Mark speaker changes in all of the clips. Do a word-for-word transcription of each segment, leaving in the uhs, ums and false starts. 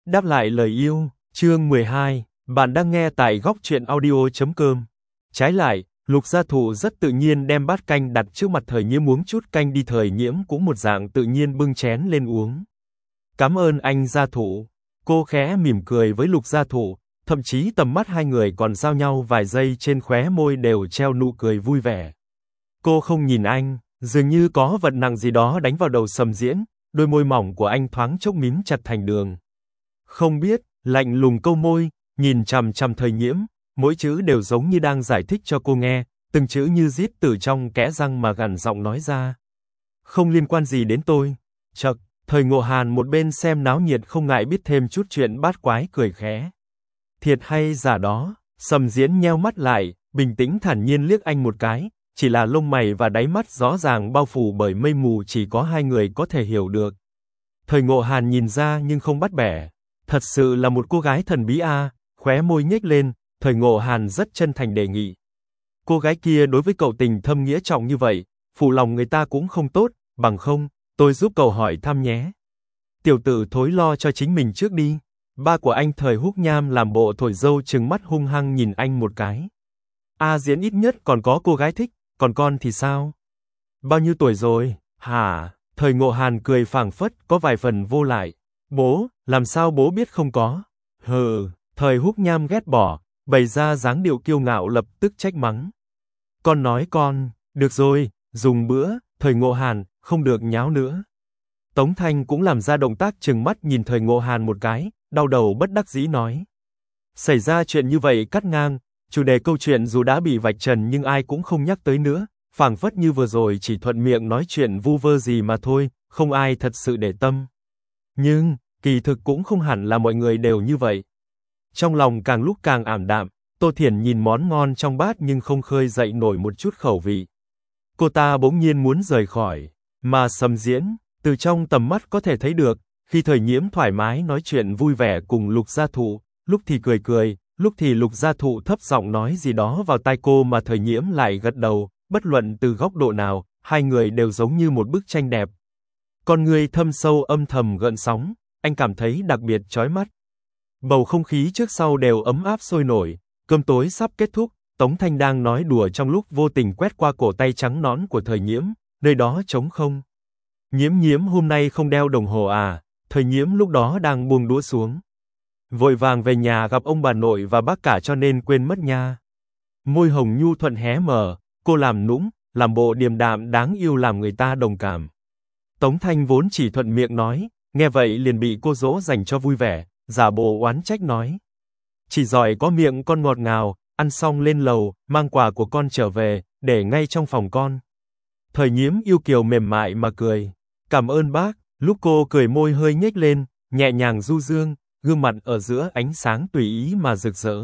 Speaker 1: Đáp lại lời yêu, chương mười hai, bạn đang nghe tại góc truyện audio chấm com. Trái lại, Lục Gia Thụ rất tự nhiên đem bát canh đặt trước mặt Thời Nhiễm uống chút canh đi, Thời Nhiễm cũng một dạng tự nhiên bưng chén lên uống. Cảm ơn anh Gia Thụ. Cô khẽ mỉm cười với Lục Gia Thụ, thậm chí tầm mắt hai người còn giao nhau vài giây, trên khóe môi đều treo nụ cười vui vẻ. Cô không nhìn anh, dường như có vật nặng gì đó đánh vào đầu Sầm Diễn, đôi môi mỏng của anh thoáng chốc mím chặt thành đường. Không biết, lạnh lùng câu môi, nhìn chằm chằm Thời Nhiễm, mỗi chữ đều giống như đang giải thích cho cô nghe, từng chữ như rít từ trong kẽ răng mà gằn giọng nói ra. Không liên quan gì đến tôi. Chậc, Thời Ngộ Hàn một bên xem náo nhiệt không ngại biết thêm chút chuyện bát quái, cười khẽ. Thiệt hay giả đó? Sầm Diễn nheo mắt lại, bình tĩnh thản nhiên liếc anh một cái, chỉ là lông mày và đáy mắt rõ ràng bao phủ bởi mây mù, chỉ có hai người có thể hiểu được. Thời Ngộ Hàn nhìn ra nhưng không bắt bẻ. Thật sự là một cô gái thần bí a, à, khóe môi nhếch lên, Thời Ngộ Hàn rất chân thành đề nghị. Cô gái kia đối với cậu tình thâm nghĩa trọng như vậy, phụ lòng người ta cũng không tốt, bằng không, tôi giúp cậu hỏi thăm nhé. Tiểu tử thối lo cho chính mình trước đi. Ba của anh Thời Húc Nham làm bộ thổi dâu, trừng mắt hung hăng nhìn anh một cái. A Diễn ít nhất còn có cô gái thích, còn con thì sao? Bao nhiêu tuổi rồi? Hả? Thời Ngộ Hàn cười phảng phất, có vài phần vô lại. Bố, làm sao bố biết không có? Hừ, Thời Húc Nham ghét bỏ, bày ra dáng điệu kiêu ngạo, lập tức trách mắng. Con nói con, được rồi, dùng bữa, Thời Ngộ Hàn, không được nháo nữa. Tống Thanh cũng làm ra động tác trừng mắt nhìn Thời Ngộ Hàn một cái, đau đầu bất đắc dĩ nói. Xảy ra chuyện như vậy cắt ngang, chủ đề câu chuyện dù đã bị vạch trần nhưng ai cũng không nhắc tới nữa, phảng phất như vừa rồi chỉ thuận miệng nói chuyện vu vơ gì mà thôi, không ai thật sự để tâm. Nhưng, kỳ thực cũng không hẳn là mọi người đều như vậy. Trong lòng càng lúc càng ảm đạm, Tô Thiển nhìn món ngon trong bát nhưng không khơi dậy nổi một chút khẩu vị. Cô ta bỗng nhiên muốn rời khỏi, mà Sầm Diễn, từ trong tầm mắt có thể thấy được, khi Thời Nhiễm thoải mái nói chuyện vui vẻ cùng Lục Gia Thụ, lúc thì cười cười, lúc thì Lục Gia Thụ thấp giọng nói gì đó vào tai cô mà Thời Nhiễm lại gật đầu, bất luận từ góc độ nào, hai người đều giống như một bức tranh đẹp. Con người thâm sâu âm thầm gợn sóng, anh cảm thấy đặc biệt chói mắt. Bầu không khí trước sau đều ấm áp sôi nổi, cơm tối sắp kết thúc, Tống Thanh đang nói đùa trong lúc vô tình quét qua cổ tay trắng nõn của Thời Nhiễm, nơi đó trống không. Nhiễm Nhiễm hôm nay không đeo đồng hồ à? Thời Nhiễm lúc đó đang buông đũa xuống. Vội vàng về nhà gặp ông bà nội và bác cả cho nên quên mất nha. Môi hồng nhu thuận hé mở, cô làm nũng, làm bộ điềm đạm đáng yêu làm người ta đồng cảm. Tống Thanh vốn chỉ thuận miệng nói, nghe vậy liền bị cô dỗ dành cho vui vẻ, giả bộ oán trách nói. Chỉ giỏi có miệng con ngọt ngào, ăn xong lên lầu, mang quà của con trở về, để ngay trong phòng con. Thời Nhiễm yêu kiều mềm mại mà cười. Cảm ơn bác. Lúc cô cười môi hơi nhếch lên, nhẹ nhàng du dương, gương mặt ở giữa ánh sáng tùy ý mà rực rỡ.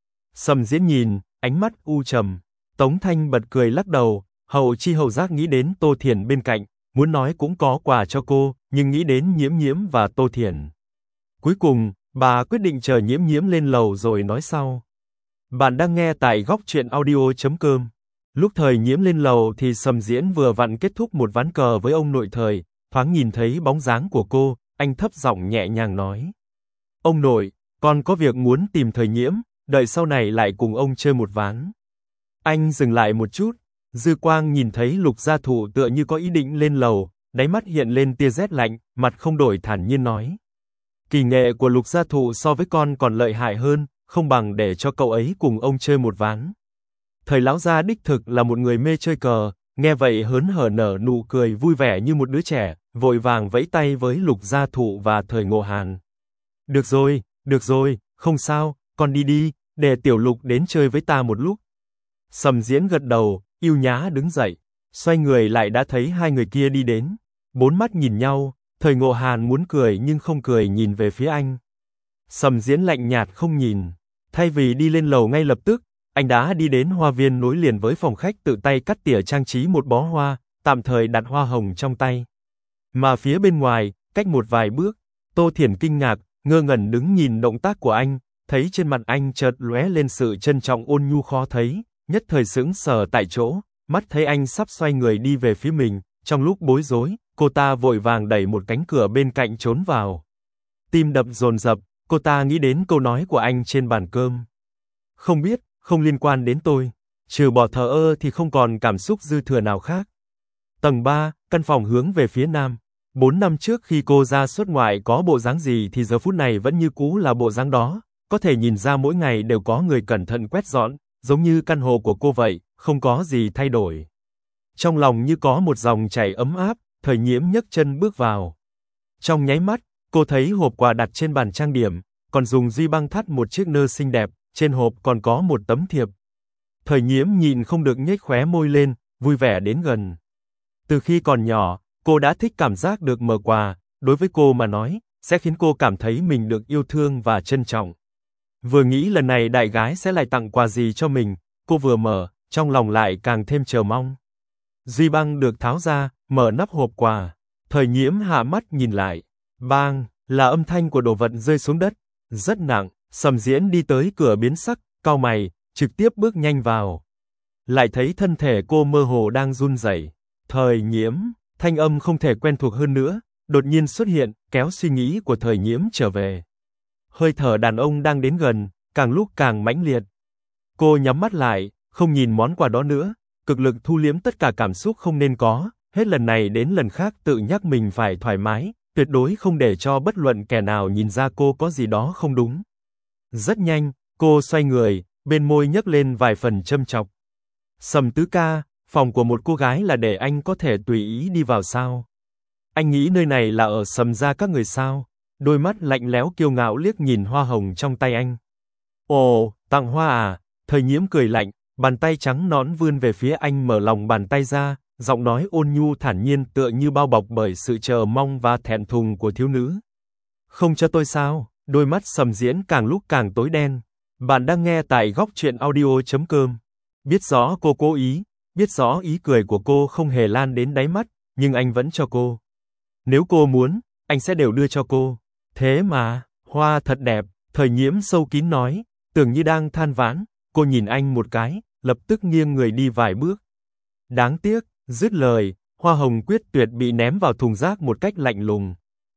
Speaker 1: Sầm Diễn nhìn, ánh mắt u trầm. Tống Thanh bật cười lắc đầu, hậu chi hậu giác nghĩ đến Tô Thiển bên cạnh, muốn nói cũng có quà cho cô, nhưng nghĩ đến Nhiễm Nhiễm và Tô Thiển. Cuối cùng, bà quyết định chờ Nhiễm Nhiễm lên lầu rồi nói sau. Bạn đang nghe tại góc truyện audio chấm com. Lúc Thời Nhiễm lên lầu thì Sầm Diễn vừa vặn kết thúc một ván cờ với ông nội Thời, thoáng nhìn thấy bóng dáng của cô, anh thấp giọng nhẹ nhàng nói. Ông nội, con có việc muốn tìm Thời Nhiễm, đợi sau này lại cùng ông chơi một ván. Anh dừng lại một chút, dư quang nhìn thấy Lục Gia Thụ tựa như có ý định lên lầu, đáy mắt hiện lên tia rét lạnh, mặt không đổi thản nhiên nói. Kỳ nghệ của Lục Gia Thụ so với con còn lợi hại hơn, không bằng để cho cậu ấy cùng ông chơi một ván. Thời lão gia đích thực là một người mê chơi cờ, nghe vậy hớn hở nở nụ cười vui vẻ như một đứa trẻ, vội vàng vẫy tay với Lục Gia Thụ và Thời Ngộ Hàn. Được rồi, được rồi, không sao, con đi đi, để Tiểu Lục đến chơi với ta một lúc. Sầm Diễn gật đầu, yêu nhã đứng dậy, xoay người lại đã thấy hai người kia đi đến. Bốn mắt nhìn nhau, Thời Ngộ Hàn muốn cười nhưng không cười nhìn về phía anh. Sầm Diễn lạnh nhạt không nhìn, thay vì đi lên lầu ngay lập tức, anh đã đi đến hoa viên nối liền với phòng khách, tự tay cắt tỉa trang trí một bó hoa, tạm thời đặt hoa hồng trong tay. Mà phía bên ngoài, cách một vài bước, Tô Thiển kinh ngạc, ngơ ngẩn đứng nhìn động tác của anh, thấy trên mặt anh chợt lóe lên sự trân trọng ôn nhu khó thấy, nhất thời sững sờ tại chỗ, mắt thấy anh sắp xoay người đi về phía mình, trong lúc bối rối, cô ta vội vàng đẩy một cánh cửa bên cạnh trốn vào. tim đập dồn dập, cô ta nghĩ đến câu nói của anh trên bàn cơm. Không biết, không liên quan đến tôi. Trừ bỏ thờ ơ thì không còn cảm xúc dư thừa nào khác. Tầng ba, căn phòng hướng về phía nam. Bốn năm trước khi cô ra xuất ngoại có bộ dáng gì thì giờ phút này vẫn như cũ là bộ dáng đó. Có thể nhìn ra mỗi ngày đều có người cẩn thận quét dọn, giống như căn hộ của cô vậy, không có gì thay đổi. Trong lòng như có một dòng chảy ấm áp, Thời Nhiễm nhấc chân bước vào. Trong nháy mắt, cô thấy hộp quà đặt trên bàn trang điểm, còn dùng duy băng thắt một chiếc nơ xinh đẹp, trên hộp còn có một tấm thiệp. Thời Nhiễm nhìn không được nhếch khóe môi lên, vui vẻ đến gần. Từ khi còn nhỏ, cô đã thích cảm giác được mở quà, đối với cô mà nói, sẽ khiến cô cảm thấy mình được yêu thương và trân trọng. Vừa nghĩ lần này đại gái sẽ lại tặng quà gì cho mình, cô vừa mở, trong lòng lại càng thêm chờ mong. Duy băng được tháo ra, mở nắp hộp quà. Thời Nhiễm hạ mắt nhìn lại. Bang, là âm thanh của đồ vật rơi xuống đất. Rất nặng, Sầm Diễn đi tới cửa biến sắc, cau mày, trực tiếp bước nhanh vào. Lại thấy thân thể cô mơ hồ đang run rẩy. Thời Nhiễm, thanh âm không thể quen thuộc hơn nữa, đột nhiên xuất hiện, kéo suy nghĩ của Thời Nhiễm trở về. Hơi thở đàn ông đang đến gần, càng lúc càng mãnh liệt. Cô nhắm mắt lại, không nhìn món quà đó nữa, cực lực thu liếm tất cả cảm xúc không nên có, hết lần này đến lần khác tự nhắc mình phải thoải mái, tuyệt đối không để cho bất luận kẻ nào nhìn ra cô có gì đó không đúng. Rất nhanh, cô xoay người, bên môi nhếch lên vài phần châm chọc. Sầm tứ ca, phòng của một cô gái là để anh có thể tùy ý đi vào sao? Anh nghĩ nơi này là ở Sầm gia các người sao? Đôi mắt lạnh lẽo kiêu ngạo liếc nhìn hoa hồng trong tay anh. Ồ, tặng hoa à? Thời Nhiễm cười lạnh, bàn tay trắng nõn vươn về phía anh, mở lòng bàn tay ra, giọng nói ôn nhu thản nhiên tựa như bao bọc bởi sự chờ mong và thẹn thùng của thiếu nữ. Không cho tôi sao? Đôi mắt Sầm Diễn càng lúc càng tối đen. Bạn đang nghe tại góc truyện audio chấm com. Biết rõ cô cố ý, biết rõ ý cười của cô không hề lan đến đáy mắt, nhưng anh vẫn cho cô. Nếu cô muốn, anh sẽ đều đưa cho cô. Thế mà, hoa thật đẹp, Thời Nhiễm sâu kín nói, tưởng như đang than vãn. Cô nhìn anh một cái, lập tức nghiêng người đi vài bước. Đáng tiếc, dứt lời, hoa hồng quyết tuyệt bị ném vào thùng rác một cách lạnh lùng.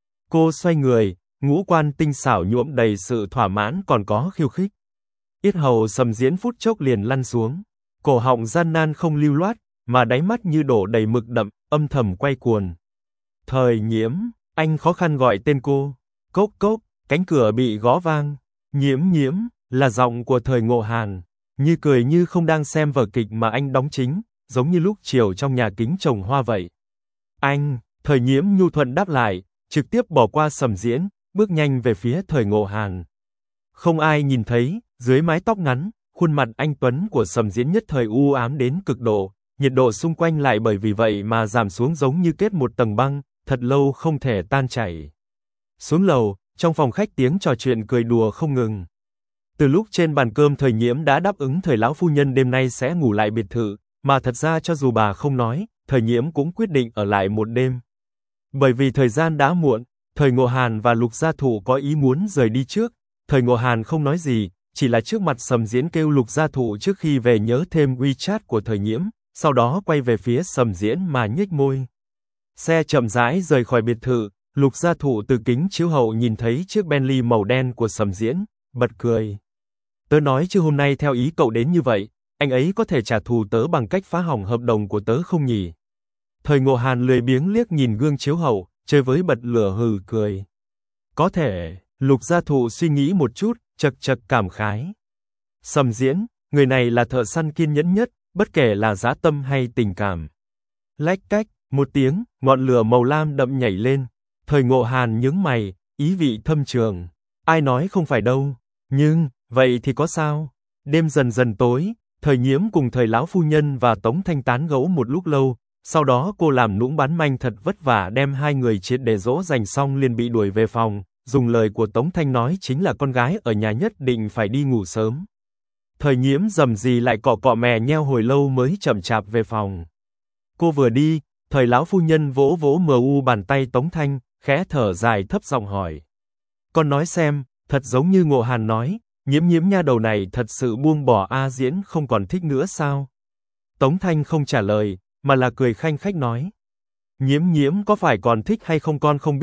Speaker 1: Cô xoay người, ngũ quan tinh xảo nhuộm đầy sự thỏa mãn còn có khiêu khích. Yết hầu Sầm Diễn phút chốc liền lăn xuống, cổ họng gian nan không lưu loát, mà đáy mắt như đổ đầy mực đậm, âm thầm quay cuồng. Thời Nhiễm, anh khó khăn gọi tên cô. Cốc cốc, cánh cửa bị gõ vang. Nhiễm Nhiễm, là giọng của Thời Ngộ Hàn, như cười như không đang xem vở kịch mà anh đóng chính, giống như lúc chiều trong nhà kính trồng hoa vậy. Anh, Thời Nhiễm nhu thuận đáp lại, trực tiếp bỏ qua Sầm Diễn, bước nhanh về phía Thời Ngộ Hàn. Không ai nhìn thấy, dưới mái tóc ngắn, khuôn mặt anh tuấn của Sầm Diễn nhất thời u ám đến cực độ, nhiệt độ xung quanh lại bởi vì vậy mà giảm xuống giống như kết một tầng băng, thật lâu không thể tan chảy. Xuống lầu, trong phòng khách tiếng trò chuyện cười đùa không ngừng. Từ lúc trên bàn cơm Thời Nhiễm đã đáp ứng Thời lão phu nhân đêm nay sẽ ngủ lại biệt thự, mà thật ra cho dù bà không nói, Thời Nhiễm cũng quyết định ở lại một đêm. Bởi vì thời gian đã muộn, Thời Ngộ Hàn và Lục Gia Thụ có ý muốn rời đi trước, Thời Ngộ Hàn không nói gì, chỉ là trước mặt Sầm Diễn kêu Lục Gia Thụ trước khi về nhớ thêm WeChat của Thời Nhiễm, sau đó quay về phía Sầm Diễn mà nhếch môi. Xe chậm rãi rời khỏi biệt thự, Lục Gia Thụ từ kính chiếu hậu nhìn thấy chiếc Bentley màu đen của Sầm Diễn, bật cười. Tớ nói chứ hôm nay theo ý cậu đến như vậy, anh ấy có thể trả thù tớ bằng cách phá hỏng hợp đồng của tớ không nhỉ? Thời Ngộ Hàn lười biếng liếc nhìn gương chiếu hậu, chơi với bật lửa hừ cười. Có thể, Lục Gia Thụ suy nghĩ một chút, chật chật cảm khái. Sầm Diễn, người này là thợ săn kiên nhẫn nhất, bất kể là dã tâm hay tình cảm. Lách cách, một tiếng, ngọn lửa màu lam đậm nhảy lên. Thời Ngộ Hàn nhướng mày, ý vị thâm trường. Ai nói không phải đâu, nhưng, vậy thì có sao? Đêm dần dần tối, Thời Nhiễm cùng Thời lão phu nhân và Tống Thanh tán gẫu một lúc lâu, sau đó cô làm nũng bán manh thật vất vả đem hai người triệt để dỗ dành xong liền bị đuổi về phòng, dùng lời của Tống Thanh nói chính là con gái ở nhà nhất định phải đi ngủ sớm. Thời Nhiễm dầm gì lại cọ cọ mè nheo hồi lâu mới chậm chạp về phòng. Cô vừa đi, Thời lão phu nhân vỗ vỗ mờ u bàn tay Tống Thanh, khẽ thở dài thấp giọng hỏi. Con nói xem, thật giống như Ngộ Hàn nói, Nhiễm Nhiễm nha đầu này thật sự buông bỏ A Diễn không còn thích nữa sao? Tống Thanh không trả lời, mà là cười khanh khách nói. Nhiễm Nhiễm có phải còn thích hay không con không biết,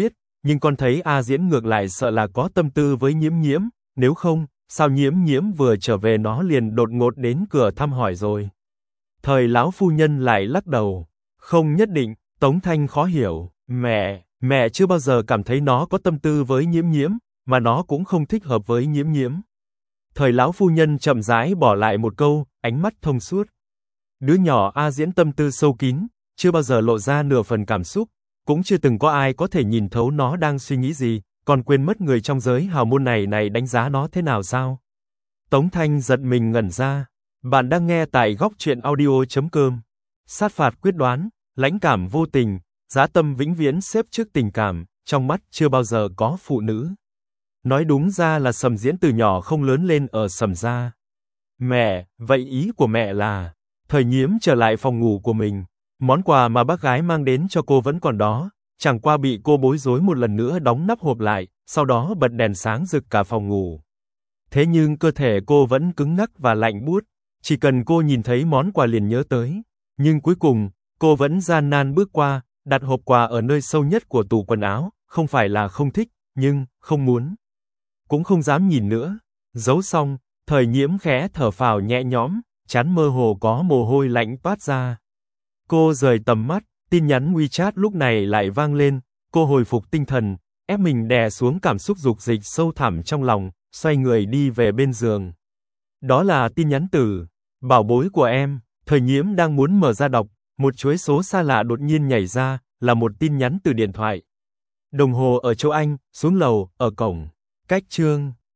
Speaker 1: nhưng con thấy A Diễn ngược lại sợ là có tâm tư với Nhiễm Nhiễm, nếu không, sao Nhiễm Nhiễm vừa trở về nó liền đột ngột đến cửa thăm hỏi rồi. Thời lão phu nhân lại lắc đầu, không nhất định. Tống Thanh khó hiểu, mẹ, mẹ chưa bao giờ cảm thấy nó có tâm tư với Nhiễm Nhiễm, mà nó cũng không thích hợp với Nhiễm Nhiễm. Thời lão phu nhân chậm rãi bỏ lại một câu, ánh mắt thông suốt. Đứa nhỏ A Diễn tâm tư sâu kín, chưa bao giờ lộ ra nửa phần cảm xúc, cũng chưa từng có ai có thể nhìn thấu nó đang suy nghĩ gì, còn quên mất người trong giới hào môn này này đánh giá nó thế nào sao? Tống Thanh giật mình ngẩn ra. Bạn đang nghe tại góc truyện audio chấm com. Sát phạt quyết đoán, lãnh cảm vô tình, dã tâm vĩnh viễn xếp trước tình cảm, trong mắt chưa bao giờ có phụ nữ. Nói đúng ra là Sầm Diễn từ nhỏ không lớn lên ở Sầm gia. Mẹ, vậy ý của mẹ là, Thời Nhiễm trở lại phòng ngủ của mình, món quà mà bác gái mang đến cho cô vẫn còn đó, chẳng qua bị cô bối rối một lần nữa đóng nắp hộp lại, sau đó bật đèn sáng rực cả phòng ngủ. Thế nhưng cơ thể cô vẫn cứng ngắc và lạnh buốt, chỉ cần cô nhìn thấy món quà liền nhớ tới, nhưng cuối cùng, cô vẫn gian nan bước qua, đặt hộp quà ở nơi sâu nhất của tủ quần áo, không phải là không thích, nhưng không muốn, cũng không dám nhìn nữa. Giấu xong, Thời Nhiễm khẽ thở phào nhẹ nhõm, trán mơ hồ có mồ hôi lạnh toát ra. Cô rời tầm mắt, tin nhắn WeChat lúc này lại vang lên, cô hồi phục tinh thần, ép mình đè xuống cảm xúc dục dịch sâu thẳm trong lòng, xoay người đi về bên giường. Đó là tin nhắn từ bảo bối của em. Thời Nhiễm đang muốn mở ra đọc, một chuỗi số xa lạ đột nhiên nhảy ra, là một tin nhắn từ điện thoại. Đồng hồ ở chỗ anh, xuống lầu, ở cổng. Cách chương